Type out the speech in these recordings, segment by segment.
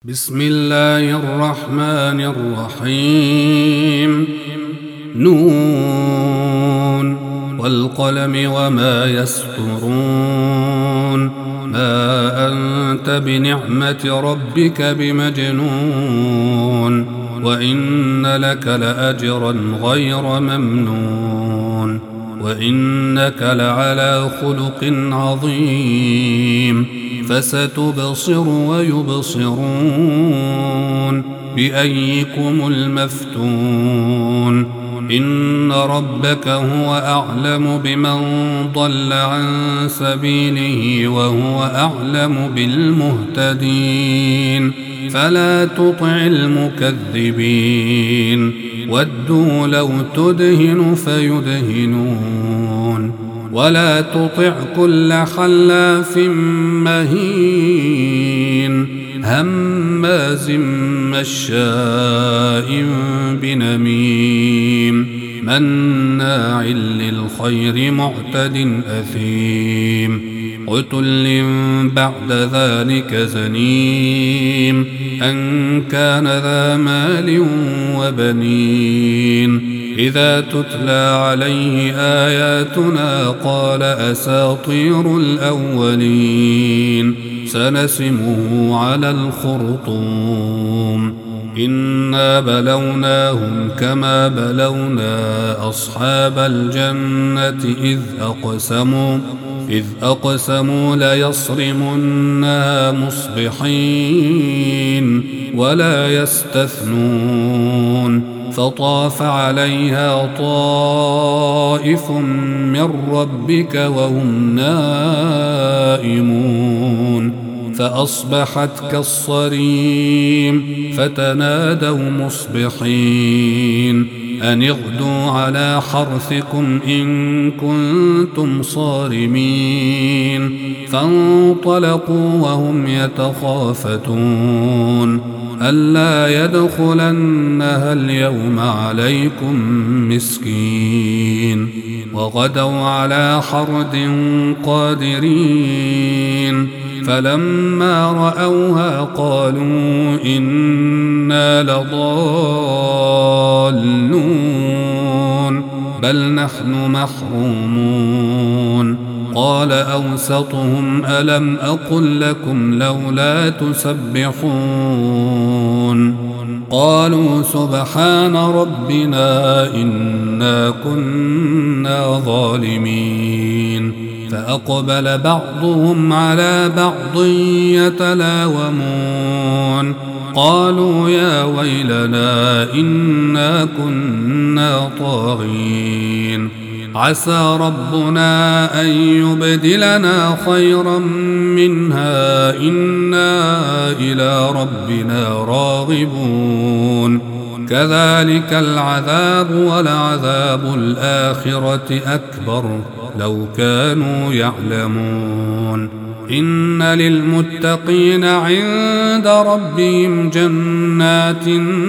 بسم الله الرحمن الرحيم. نون والقلم وما يسطرون. ما أنت بنعمة ربك بمجنون، وإن لك لأجرا غير ممنون، وإنك لعلى خلق عظيم. فستبصر ويبصرون بأيكم المفتون. إن ربك هو أعلم بمن ضل عن سبيله وهو أعلم بالمهتدين. فلا تطع المكذبين، ودوا لو تدهن فيدهنون. ولا تطع كل حلاف مهين هماز مشاء بنميم مناع للخير معتد أثيم عتل بعد ذلك زنيم أن كان ذا مال وبنين. إذا تتلى عليه آياتنا قال أساطير الأولين. سنسمه على الخرطوم. إنا بلوناهم كما بلونا أصحاب الجنة إذ أقسموا ليصرمنها مصبحين ولا يستثنون. فطاف عليها طائف من ربك وهم نائمون فأصبحت كالصريم. فتنادوا مصبحين أن اغدوا على حرثكم إن كنتم صارمين. فانطلقوا وهم يتخافتون ألا يدخلنها اليوم عليكم مسكين. وغدوا على حرد قادرين. فلما رأوها قالوا إنا لضالون بل نحن محرومون. قال أوسطهم ألم أقل لكم لولا تسبحون. قالوا سبحان ربنا إنا كنا ظالمين. فأقبل بعضهم على بعض يتلاومون قالوا يا ويلنا إنا كنا طاغين. عسى ربنا أن يبدلنا خيرا منها إنا إلى ربنا راغبون. كذلك العذاب ولعذاب الآخرة أكبر لو كانوا يعلمون. إن للمتقين عند ربهم جنات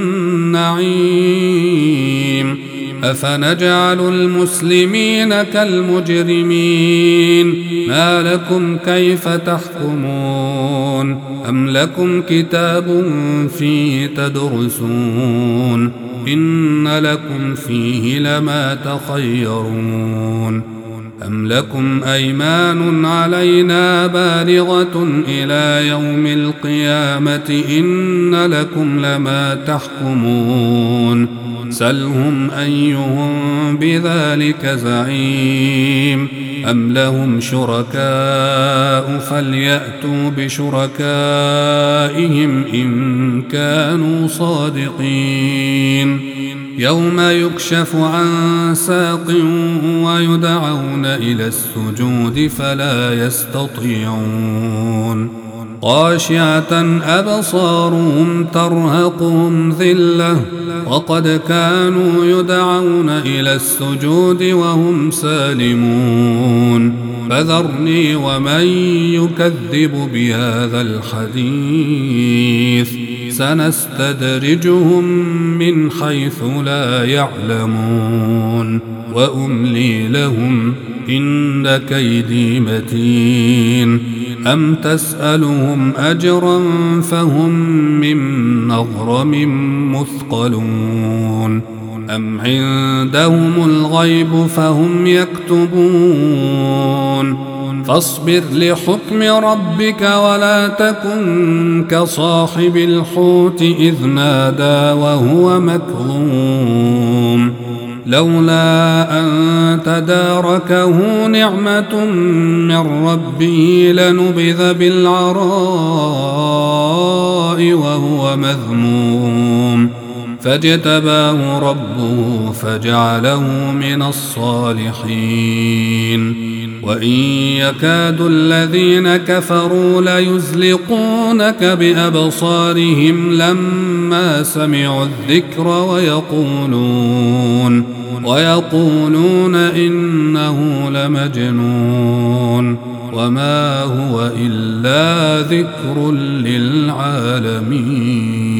النعيم. أفنجعل المسلمين كالمجرمين ما لكم كيف تحكمون. أم لكم كتاب فيه تدرسون إن لكم فيه لما تخيرون. أم لكم أيمان علينا بالغة إلى يوم القيامة إن لكم لما تحكمون. سلهم أيهم بذلك زعيم. أم لهم شركاء فليأتوا بشركائهم إن كانوا صادقين. يوم يكشف عن ساق ويدعون إلى السجود فلا يستطيعون. خاشعة أبصارهم ترهقهم ذلة وقد كانوا يدعون إلى السجود وهم سالمون. فذرني ومن يكذب بهذا الحديث سنستدرجهم من حيث لا يعلمون وأملي لهم إن كيدي متين أم تسألهم أجرا فهم من مغرم مثقلون أم عندهم الغيب فهم يكتبون فاصبر لحكم ربك ولا تكن كصاحب الحوت إذ نادى وهو مكظوم لولا أن تداركه نعمة من ربه لنبذ بالعراء وهو مذموم فاجتباه ربه فجعله من الصالحين وإن يكاد الذين كفروا ليزلقونك بأبصارهم لما سمعوا الذكر ويقولون إنه لمجنون وما هو إلا ذكر للعالمين.